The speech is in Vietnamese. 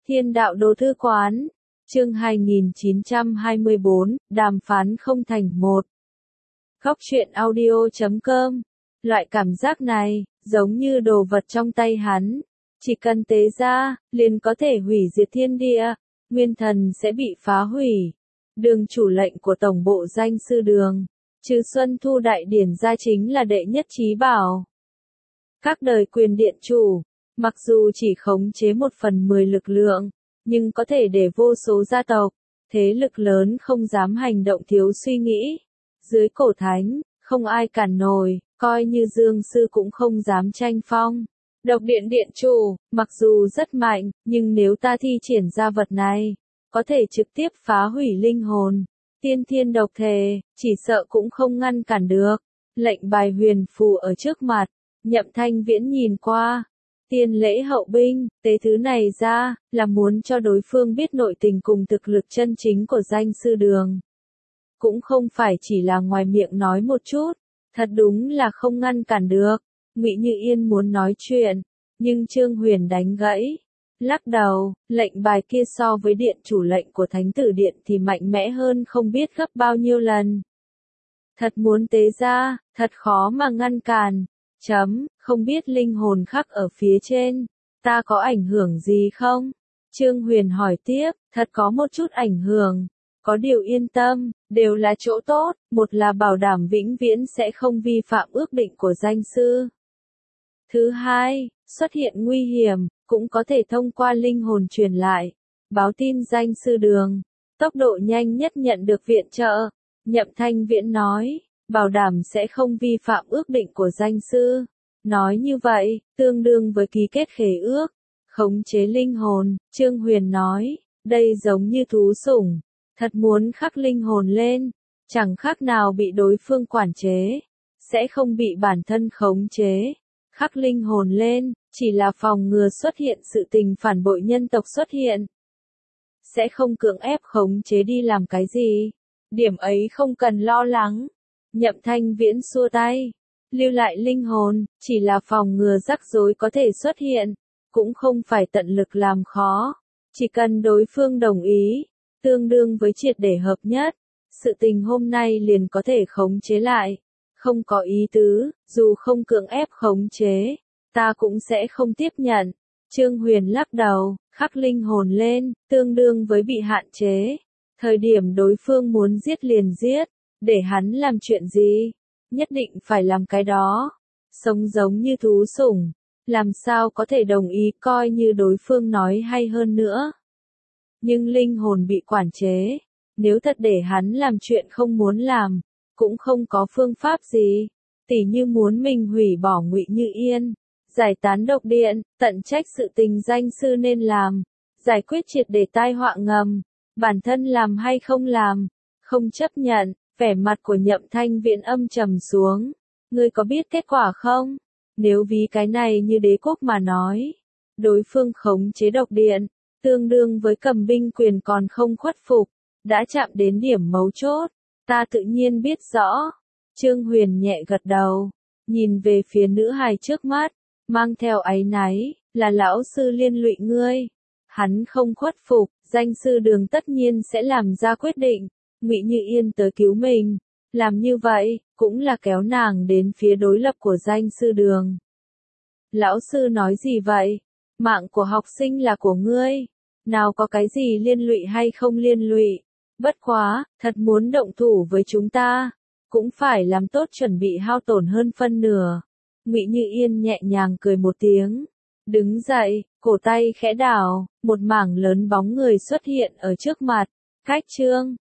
Thiên đạo đô thư quán, chương 2924, đàm phán không thành một. Góc truyện audio.com. Loại cảm giác này, giống như đồ vật trong tay hắn. Chỉ cần tế ra, liền có thể hủy diệt thiên địa, nguyên thần sẽ bị phá hủy. Đường chủ lệnh của tổng bộ danh sư đường, trừ Xuân Thu Đại Điển ra chính là đệ nhất chí bảo. Các đời quyền điện chủ, mặc dù chỉ khống chế 1/10 lực lượng, nhưng có thể để vô số gia tộc, thế lực lớn không dám hành động thiếu suy nghĩ. Dưới cổ thánh, không ai cản nổi, coi như Dương Sư cũng không dám tranh phong. Độc điện điện chủ, mặc dù rất mạnh, nhưng nếu ta thi triển ra vật này, có thể trực tiếp phá hủy linh hồn. Tiên thiên độc thể, chỉ sợ cũng không ngăn cản được. Lệnh bài huyền phù ở trước mặt, Nhậm Thanh Viễn nhìn qua. Tiên lễ hậu binh, tế thứ này ra, là muốn cho đối phương biết nội tình cùng thực lực chân chính của danh sư đường. Cũng không phải chỉ là ngoài miệng nói một chút, thật đúng là không ngăn cản được. Ngụy Như Yên muốn nói chuyện, nhưng Trương Huyền đánh gãy. Lắc đầu, lệnh bài kia so với điện chủ lệnh của Thánh tử Điện thì mạnh mẽ hơn không biết gấp bao nhiêu lần. Thật muốn tế ra, thật khó mà ngăn cản. Không biết linh hồn khắc ở phía trên, ta có ảnh hưởng gì không? Trương Huyền hỏi tiếp, thật có một chút ảnh hưởng. Có điều yên tâm, đều là chỗ tốt, một là bảo đảm vĩnh viễn sẽ không vi phạm ước định của danh sư. Thứ hai, xuất hiện nguy hiểm, cũng có thể thông qua linh hồn truyền lại, báo tin danh sư đường, tốc độ nhanh nhất nhận được viện trợ. Nhậm Thanh Viễn nói, bảo đảm sẽ không vi phạm ước định của danh sư. Nói như vậy, tương đương với ký kết khế ước, khống chế linh hồn. Trương Huyền nói, đây giống như thú sủng, thật muốn khắc linh hồn lên, chẳng khác nào bị đối phương quản chế, sẽ không bị bản thân khống chế. Khắc linh hồn lên, chỉ là phòng ngừa xuất hiện sự tình phản bội nhân tộc xuất hiện. Sẽ không cưỡng ép khống chế đi làm cái gì. Điểm ấy không cần lo lắng. Nhậm Thanh Viễn xua tay. Lưu lại linh hồn, chỉ là phòng ngừa rắc rối có thể xuất hiện. Cũng không phải tận lực làm khó. Chỉ cần đối phương đồng ý, tương đương với triệt để hợp nhất. Sự tình hôm nay liền có thể khống chế lại. Không có ý tứ, dù không cưỡng ép khống chế, ta cũng sẽ không tiếp nhận. Trương Huyền lắc đầu, khắc linh hồn lên, tương đương với bị hạn chế. Thời điểm đối phương muốn giết liền giết, để hắn làm chuyện gì, nhất định phải làm cái đó. Sống giống như thú sủng, làm sao có thể đồng ý coi như đối phương nói hay hơn nữa. Nhưng linh hồn bị quản chế, nếu thật để hắn làm chuyện không muốn làm, cũng không có phương pháp gì. Tỉ như muốn mình hủy bỏ Ngụy Như Yên, giải tán độc điện, tận trách sự tình danh sư nên làm, giải quyết triệt để tai họa ngầm, bản thân làm hay không làm, không chấp nhận. Vẻ mặt của Nhậm Thanh Viễn âm trầm xuống. Ngươi có biết kết quả không? Nếu ví cái này như đế quốc mà nói, đối phương khống chế độc điện, tương đương với cầm binh quyền còn không khuất phục, đã chạm đến điểm mấu chốt. Ta tự nhiên biết rõ. Trương Huyền nhẹ gật đầu, nhìn về phía nữ hài trước mắt, mang theo áy náy, là lão sư liên lụy ngươi. Hắn không khuất phục, danh sư đường tất nhiên sẽ làm ra quyết định. Ngụy Như Yên tới cứu mình, làm như vậy, cũng là kéo nàng đến phía đối lập của danh sư đường. Lão sư nói gì vậy? Mạng của học sinh là của ngươi, nào có cái gì liên lụy hay không liên lụy. Bất quá, thật muốn động thủ với chúng ta, cũng phải làm tốt chuẩn bị hao tổn hơn phân nửa. Ngụy Như Yên nhẹ nhàng cười một tiếng, đứng dậy, cổ tay khẽ đảo, một mảng lớn bóng người xuất hiện ở trước mặt. Cách chương